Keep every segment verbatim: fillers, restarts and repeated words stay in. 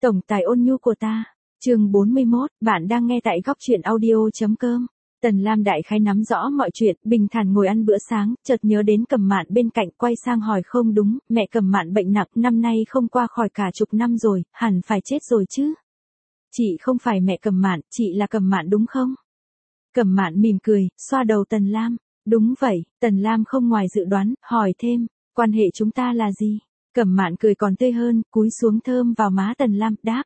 Tổng tài ôn nhu của ta. Chương bốn mươi mốt, bạn đang nghe tại góc truyện audio.com. Tần Lam đại khái nắm rõ mọi chuyện, bình thản ngồi ăn bữa sáng, chợt nhớ đến Cẩm Mạn bên cạnh, quay sang hỏi không đúng, mẹ Cẩm Mạn bệnh nặng, năm nay không qua khỏi cả chục năm rồi, hẳn phải chết rồi chứ. Chị không phải mẹ Cẩm Mạn, chị là Cẩm Mạn đúng không? Cẩm Mạn mỉm cười, xoa đầu Tần Lam. Đúng vậy, Tần Lam không ngoài dự đoán, hỏi thêm, quan hệ chúng ta là gì? Cẩm Mạn cười còn tươi hơn, cúi xuống thơm vào má Tần Lam, đáp.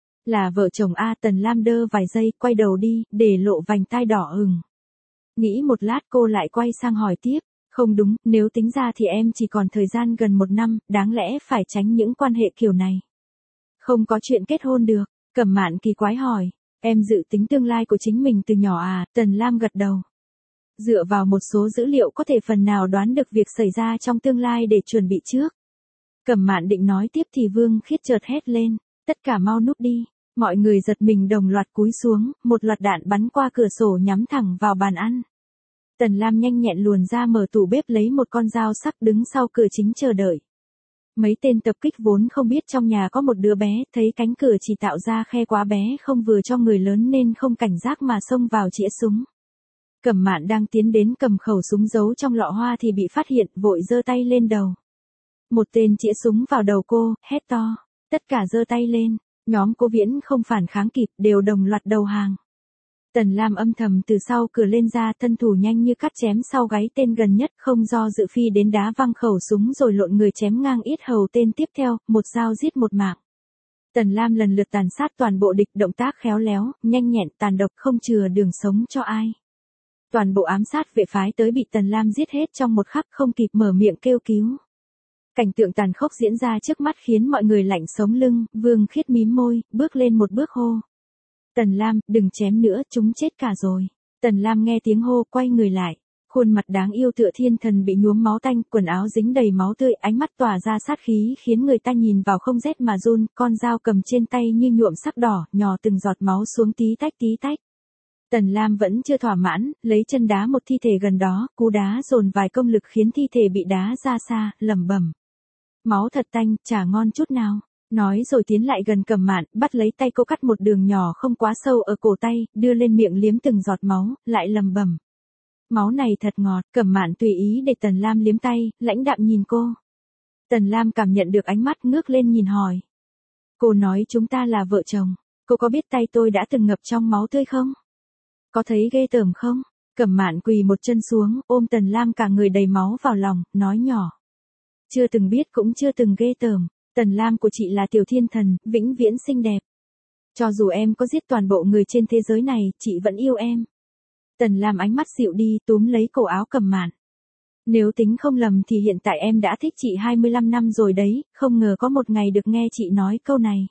Là vợ chồng a. Tần Lam đơ vài giây, quay đầu đi, để lộ vành tai đỏ ửng. Nghĩ một lát cô lại quay sang hỏi tiếp, không đúng, nếu tính ra thì em chỉ còn thời gian gần một năm, đáng lẽ phải tránh những quan hệ kiểu này. Không có chuyện kết hôn được, Cẩm Mạn kỳ quái hỏi, em dự tính tương lai của chính mình từ nhỏ à? Tần Lam gật đầu. Dựa vào một số dữ liệu có thể phần nào đoán được việc xảy ra trong tương lai để chuẩn bị trước. Cẩm Mạn định nói tiếp thì Vương Khiết chợt hét lên, tất cả mau núp đi. Mọi người giật mình đồng loạt cúi xuống, một loạt đạn bắn qua cửa sổ nhắm thẳng vào bàn ăn. Tần Lam nhanh nhẹn luồn ra mở tủ bếp lấy một con dao sắc đứng sau cửa chính chờ đợi. Mấy tên tập kích vốn không biết trong nhà có một đứa bé, thấy cánh cửa chỉ tạo ra khe quá bé không vừa cho người lớn nên không cảnh giác mà xông vào chĩa súng. Cẩm Mạn đang tiến đến cầm khẩu súng giấu trong lọ hoa thì bị phát hiện, vội giơ tay lên đầu. Một tên chĩa súng vào đầu cô, hét to, tất cả giơ tay lên. Nhóm Cố Viễn không phản kháng kịp, đều đồng loạt đầu hàng. Tần Lam âm thầm từ sau cửa lên ra, thân thủ nhanh như cắt chém sau gáy tên gần nhất, không do dự phi đến đá văng khẩu súng rồi lộn người chém ngang yết hầu tên tiếp theo, một dao giết một mạng. Tần Lam lần lượt tàn sát toàn bộ địch, động tác khéo léo, nhanh nhẹn, tàn độc, không chừa đường sống cho ai. Toàn bộ ám sát vệ phái tới bị Tần Lam giết hết trong một khắc, không kịp mở miệng kêu cứu. Cảnh tượng tàn khốc diễn ra trước mắt khiến mọi người lạnh sống lưng, Vương Khiết mím môi, bước lên một bước hô. Tần Lam, đừng chém nữa, chúng chết cả rồi. Tần Lam nghe tiếng hô, quay người lại. Khuôn mặt đáng yêu tựa thiên thần bị nhuốm máu tanh, quần áo dính đầy máu tươi, ánh mắt tỏa ra sát khí khiến người ta nhìn vào không rét mà run, con dao cầm trên tay như nhuộm sắc đỏ, nhỏ từng giọt máu xuống tí tách tí tách. Tần Lam vẫn chưa thỏa mãn, lấy chân đá một thi thể gần đó, cú đá dồn vài công lực khiến thi thể bị đá ra xa, lẩm bẩm. Máu thật tanh, chả ngon chút nào. Nói rồi tiến lại gần Cẩm Mạn, bắt lấy tay cô cắt một đường nhỏ không quá sâu ở cổ tay, đưa lên miệng liếm từng giọt máu, lại lẩm bẩm. Máu này thật ngọt, Cẩm Mạn tùy ý để Tần Lam liếm tay, lãnh đạm nhìn cô. Tần Lam cảm nhận được ánh mắt, ngước lên nhìn hỏi. Cô nói chúng ta là vợ chồng, cô có biết tay tôi đã từng ngập trong máu tươi không? Có thấy ghê tởm không? Cẩm Mạn quỳ một chân xuống, ôm Tần Lam cả người đầy máu vào lòng, nói nhỏ. Chưa từng biết cũng chưa từng ghê tởm, Tần Lam của chị là tiểu thiên thần, vĩnh viễn xinh đẹp. Cho dù em có giết toàn bộ người trên thế giới này, chị vẫn yêu em. Tần Lam ánh mắt dịu đi, túm lấy cổ áo Cẩm Mạn. Nếu tính không lầm thì hiện tại em đã thích chị hai mươi lăm năm rồi đấy, không ngờ có một ngày được nghe chị nói câu này.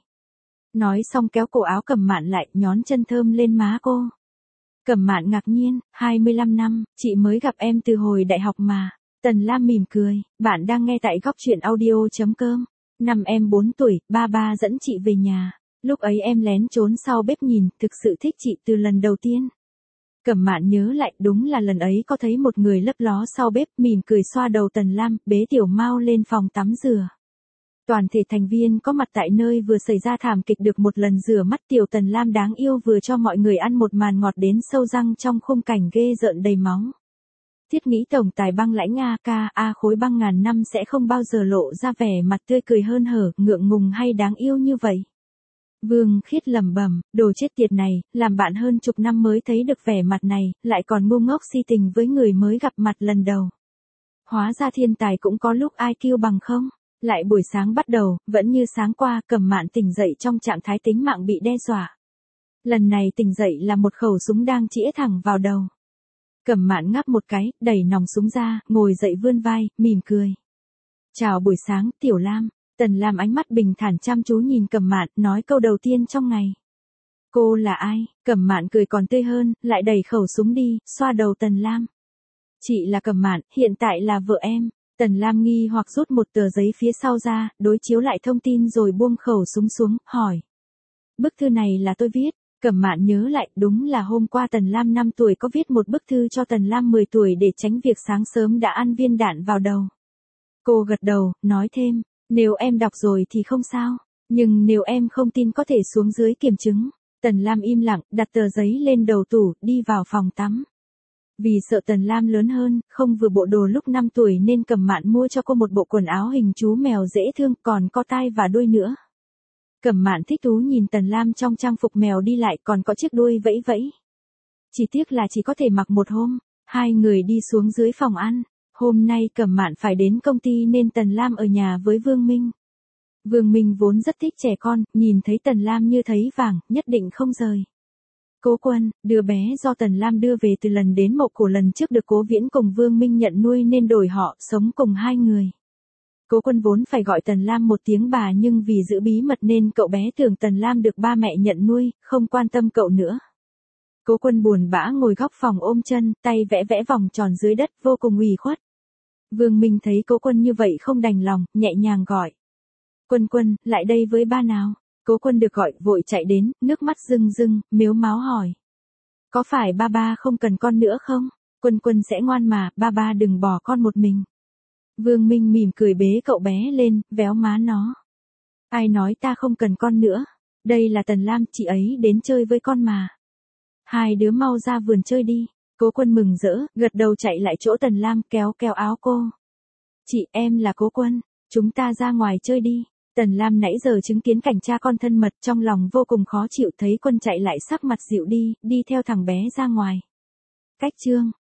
Nói xong kéo cổ áo Cẩm Mạn lại, nhón chân thơm lên má cô. Cẩm Mạn ngạc nhiên, hai mươi lăm năm, chị mới gặp em từ hồi đại học mà. Tần Lam mỉm cười, bạn đang nghe tại góc truyện audio.com. Năm em bốn tuổi, ba ba dẫn chị về nhà. Lúc ấy em lén trốn sau bếp nhìn, thực sự thích chị từ lần đầu tiên. Cẩm Mạn nhớ lại, đúng là lần ấy có thấy một người lấp ló sau bếp, mỉm cười xoa đầu Tần Lam, bế Tiểu Mao lên phòng tắm rửa. Toàn thể thành viên có mặt tại nơi vừa xảy ra thảm kịch được một lần rửa mắt. Tiểu Tần Lam đáng yêu vừa cho mọi người ăn một màn ngọt đến sâu răng trong khung cảnh ghê rợn đầy máu. Thiết nghĩ tổng tài băng lãnh A ca A khối băng ngàn năm sẽ không bao giờ lộ ra vẻ mặt tươi cười hơn hở, ngượng ngùng hay đáng yêu như vậy. Vương Khiết lẩm bẩm, đồ chết tiệt này, làm bạn hơn chục năm mới thấy được vẻ mặt này, lại còn ngu ngốc si tình với người mới gặp mặt lần đầu. Hóa ra thiên tài cũng có lúc i kiu bằng không. Lại buổi sáng bắt đầu, vẫn như sáng qua, Cẩm Mạn tỉnh dậy trong trạng thái tính mạng bị đe dọa. Lần này tỉnh dậy là một khẩu súng đang chĩa thẳng vào đầu. Cẩm Mạn ngáp một cái, đẩy nòng súng ra, ngồi dậy vươn vai, mỉm cười. Chào buổi sáng, Tiểu Lam. Tần Lam ánh mắt bình thản chăm chú nhìn Cẩm Mạn, nói câu đầu tiên trong ngày. Cô là ai? Cẩm Mạn cười còn tươi hơn, lại đẩy khẩu súng đi, xoa đầu Tần Lam. Chị là Cẩm Mạn, hiện tại là vợ em. Tần Lam nghi hoặc rút một tờ giấy phía sau ra, đối chiếu lại thông tin rồi buông khẩu súng xuống, hỏi. Bức thư này là tôi viết. Cẩm Mạn nhớ lại, đúng là hôm qua Tần Lam năm tuổi có viết một bức thư cho Tần Lam mười tuổi để tránh việc sáng sớm đã ăn viên đạn vào đầu. Cô gật đầu, nói thêm, nếu em đọc rồi thì không sao. Nhưng nếu em không tin có thể xuống dưới kiểm chứng. Tần Lam im lặng, đặt tờ giấy lên đầu tủ, đi vào phòng tắm. Vì sợ Tần Lam lớn hơn, không vừa bộ đồ lúc năm tuổi nên Cẩm Mạn mua cho cô một bộ quần áo hình chú mèo dễ thương, còn có tai và đuôi nữa. Cẩm Mạn thích thú nhìn Tần Lam trong trang phục mèo đi lại, còn có chiếc đuôi vẫy vẫy. Chỉ tiếc là chỉ có thể mặc một hôm. Hai người đi xuống dưới phòng ăn. Hôm nay Cẩm Mạn phải đến công ty nên Tần Lam ở nhà với Vương Minh. Vương Minh vốn rất thích trẻ con, nhìn thấy Tần Lam như thấy vàng, nhất định không rời. Cố Quân, đứa bé do Tần Lam đưa về từ lần đến mộ cổ lần trước được Cố Viễn cùng Vương Minh nhận nuôi nên đổi họ, sống cùng hai người. Cố Quân vốn phải gọi Tần Lam một tiếng bà nhưng vì giữ bí mật nên cậu bé tưởng Tần Lam được ba mẹ nhận nuôi, không quan tâm cậu nữa. Cố Quân buồn bã ngồi góc phòng ôm chân, tay vẽ vẽ vòng tròn dưới đất, vô cùng ủy khuất. Vương Minh thấy Cố Quân như vậy không đành lòng, nhẹ nhàng gọi. Quân Quân, lại đây với ba nào. Cố Quân được gọi, vội chạy đến, nước mắt rưng rưng, mếu máo hỏi. Có phải ba ba không cần con nữa không? Quân Quân sẽ ngoan mà, ba ba đừng bỏ con một mình. Vương Minh mỉm cười bế cậu bé lên, véo má nó. Ai nói ta không cần con nữa? Đây là Tần Lam, chị ấy đến chơi với con mà. Hai đứa mau ra vườn chơi đi. Cố Quân mừng rỡ, gật đầu chạy lại chỗ Tần Lam, kéo kéo áo cô. Chị, em là Cố Quân, chúng ta ra ngoài chơi đi. Tần Lam nãy giờ chứng kiến cảnh cha con thân mật, trong lòng vô cùng khó chịu, thấy Quân chạy lại sắc mặt dịu đi, đi theo thằng bé ra ngoài. Cách chương